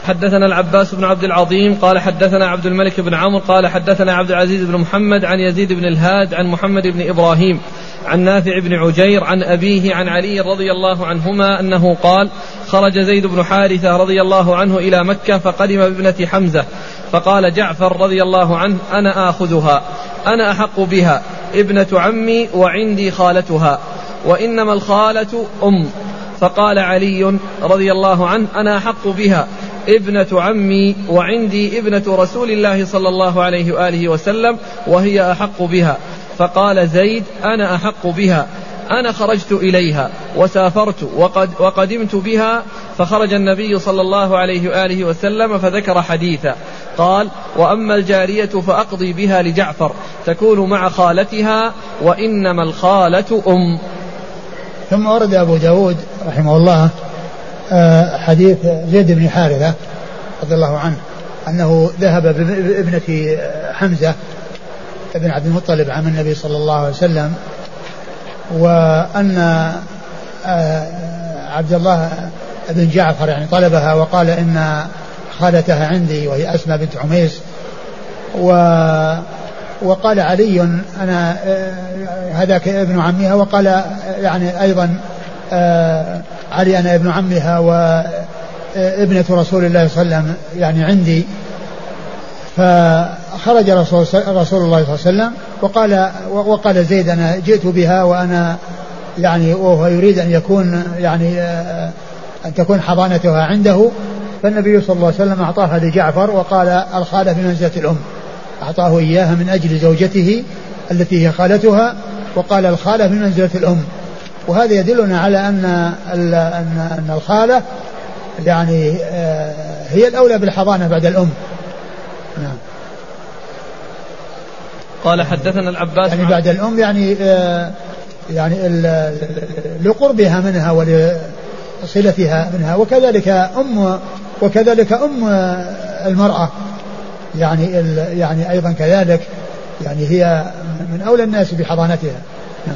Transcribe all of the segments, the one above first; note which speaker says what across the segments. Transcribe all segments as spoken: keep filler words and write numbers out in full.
Speaker 1: حدثنا العباس بن عبد العظيم قال حدثنا عبد الملك بن عمرو قال حدثنا عبد العزيز بن محمد عن يزيد بن الهاد عن محمد بن إبراهيم عن نافع بن عجير عن أبيه عن علي رضي الله عنهما أنه قال خرج زيد بن حارثة رضي الله عنه إلى مكة فقدم بابنة حمزة فقال جعفر رضي الله عنه أنا آخذها أنا أحق بها ابنة عمي وعندي خالتها وإنما الخالة أم. فقال علي رضي الله عنه أنا أحق بها ابنة عمي وعندي ابنة رسول الله صلى الله عليه وآله وسلم وهي أحق بها. فقال زيد أنا أحق بها أنا خرجت إليها وسافرت وقد وقدمت بها. فخرج النبي صلى الله عليه وآله وسلم فذكر حديثا قال وأما الجارية فأقضي بها لجعفر تكون مع خالتها وإنما الخالة أم.
Speaker 2: ثم ورد أبو داود رحمه الله حديث زيد بن حارثة رضي الله عنه أنه ذهب بابنة حمزة ابن عبد المطلب عم النبي صلى الله عليه وسلم وأن عبد الله بن جعفر يعني طلبها وقال إن خالتها عندي وهي أسماء بنت عميس و وقال علي أنا هذاك ابن عمها وقال يعني أيضا علي أنا ابن عمها وابنة رسول الله صلى الله عليه وسلم يعني عندي. فخرج رسول, رسول الله صلى الله عليه وسلم وقال وقال زيد أنا جئت بها وأنا يعني وهو يريد أن يكون يعني أن تكون حضانتها عنده. فالنبي صلى الله عليه وسلم أعطاها لجعفر وقال الخالة بمنزلة الأم أعطاه إياها من أجل زوجته التي هي خالتها وقال الخالة بمنزلة الأم. وهذا يدلنا على أن أن الخالة يعني هي الأولى بالحضانة بعد الأم. نعم.
Speaker 1: قال حدثنا العباس
Speaker 2: يعني بعد الأم يعني يعني لقربها منها ولصلتها منها وكذلك أم وكذلك أم المرأة يعني يعني أيضا كذلك يعني هي من أولى الناس بحضانتها. نعم.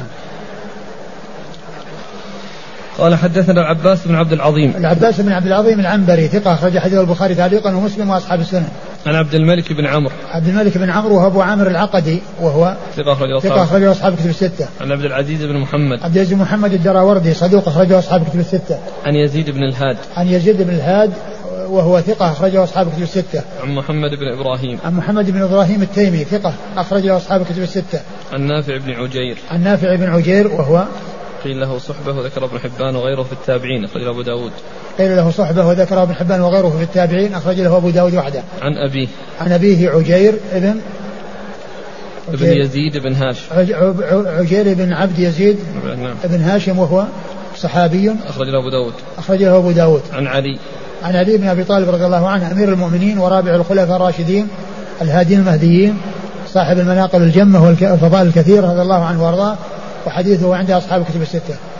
Speaker 1: قال حدثنا العباس بن عبد العظيم
Speaker 2: العباس بن عبد العظيم العنبري ثقة أخرج حديث البخاري تعليقا ومسلم وأصحاب السنن.
Speaker 1: عن عبد الملك بن عمرو
Speaker 2: عبد الملك بن عمرو وهو أبو عامر العقدي وهو ثقة أخرج أصحاب كتب الستة.
Speaker 1: عن عبد العزيز بن محمد
Speaker 2: عبد العزيز بن محمد الدراوردي صدوق أخرج أصحاب كتب الستة.
Speaker 1: عن يزيد بن الهاد
Speaker 2: عن يزيد بن الهاد وهو ثقة أخرجه أصحاب كتب الستة.
Speaker 1: عن محمد بن إبراهيم
Speaker 2: عن محمد بن إبراهيم التيمي ثقة أخرجه أصحاب كتب الستة.
Speaker 1: عن نافع بن عجير
Speaker 2: عن نافع بن عجير وهو
Speaker 1: قيل له صحبه وذكر ابن حبان وغيره في التابعين أخرج له أبو داود.
Speaker 2: قيل له صحبه وذكر ابن حبان وغيره في التابعين أخرج له أبو داود وحده.
Speaker 1: عن أبيه
Speaker 2: عن أبيه عجير ابن
Speaker 1: ابن يزيد بن هاشم
Speaker 2: عجير بن عبد يزيد ابن هاشم وهو صحابي
Speaker 1: أخرج له أبو داود.
Speaker 2: أخرج له أبو داود.
Speaker 1: عن علي
Speaker 2: عن علي بن أبي طالب رضي الله عنه أمير المؤمنين ورابع الخلفاء الراشدين الهادين المهديين صاحب المناقب الجمة والفضائل الكثير رضي الله عنه وارضاه وحديثه عند أصحاب كتب الستة.